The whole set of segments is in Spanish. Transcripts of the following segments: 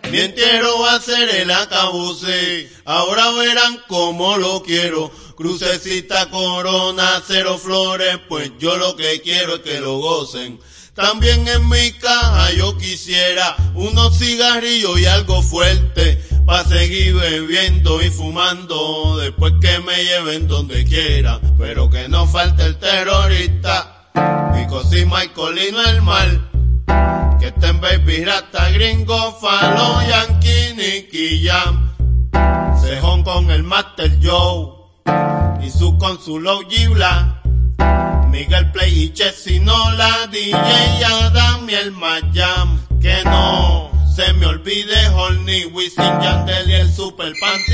Mi entierro va a ser el acabose, ahora verán cómo lo quiero. Crucecita, corona, 0 flores, pues yo lo que quiero es que lo gocen. También en mi caja yo quisiera unos cigarrillos y algo fuerte, pa' seguir bebiendo y fumando después que me lleven donde quiera. Pero que no falte el terrorista, Pico si Michael y no el mal. Que estén Baby Rasta, Gringo, Falo, Yankee, Nicky Jam. Cejón con el Master Joe y su con su OG Black. Miguel Play y Chessy Nola, DJ Adam y el Mayam. Que no se me olvide Horny, Wisin, Yandel y el Super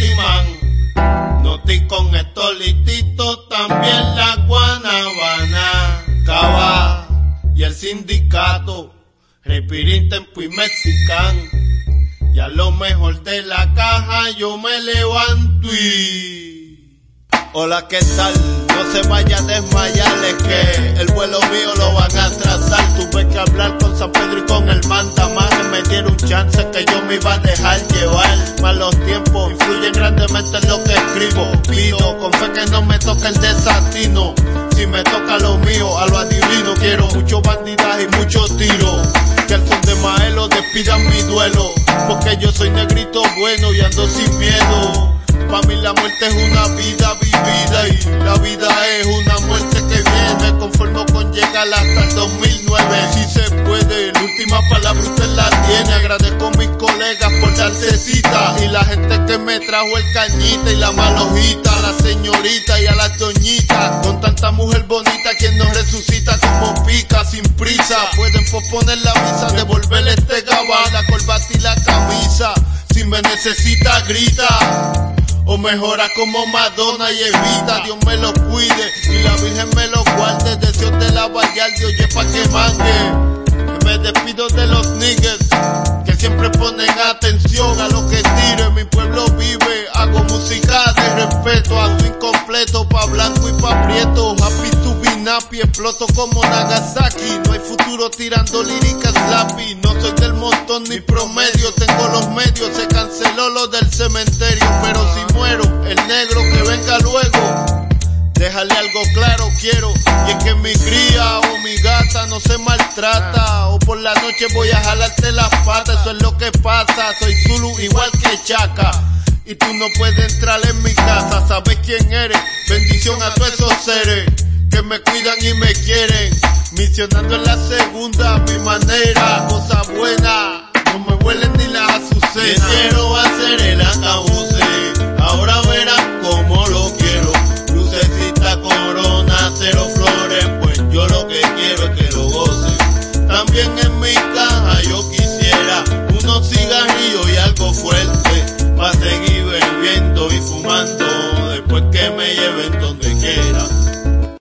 Pantyman. Noti con estos listitos, también la Guanabana, Cava y el sindicato, Repirín, Tempo y Mexican. Y a lo mejor de la caja yo me levanto y... Hola, ¿qué tal? No se vaya a desmayar, es que el vuelo mío lo van a atrasar. Tuve que hablar con San Pedro y con el mandamás, que me dieron un chance que yo me iba a dejar llevar. Más los tiempos influyen grandemente en lo que escribo. Pido con fe que no me toque el desatino. Si me toca lo mío, a lo adivino. Quiero mucho bandidaje y muchos tiros. Que al son de Maelo despidan mi duelo, porque yo soy negrito bueno y ando sin miedo. Pa' mí la muerte es una vida vivida y la vida es una muerte que viene. Conformo con llegar hasta el 2009. Si se puede, la última palabra usted la tiene. Agradezco a mis colegas por darse cita y la gente que me trajo el cañita y la malojita, a la señorita y a la doñita. Con tanta mujer bonita quien nos resucita como pica sin prisa. Pueden posponer la visa, devolverle este gabán, la corbata y la camisa. Si me necesita grita, o mejora como Madonna y Evita. Dios me lo cuide y la Virgen me lo guarde. Deseos de la Vallarde, oye pa' que mangue. Que me despido de los niggas que siempre ponen atención a lo que tire. Mi pueblo vive, hago música de respeto. Hago incompleto pa' blanco y pa' prieto. Happy to be nappy, exploto como Nagasaki. No hay futuro tirando líricas lápiz. No soy del montón ni promedio, tengo los medios. Se canceló lo del cementerio, pero si muero, el negro que venga luego. Déjale algo claro quiero, y es que mi cría o mi gata no se maltrata. O por la noche voy a jalarte las patas, eso es lo que pasa. Soy Zulu igual que Chaka, y tú no puedes entrar en mi casa. Sabes quién eres, bendición a todos esos seres que me cuidan y me quieren. Misionando en la segunda, mi manera, cosa buena, no me huelen ni las azucenas. Quiero hacer el acabose, ahora verán cómo lo quiero. Crucecita, corona, 0 flores, pues yo lo que quiero es que lo gocen. También en mi caja yo quisiera unos cigarrillos y algo fuerte, pa' seguir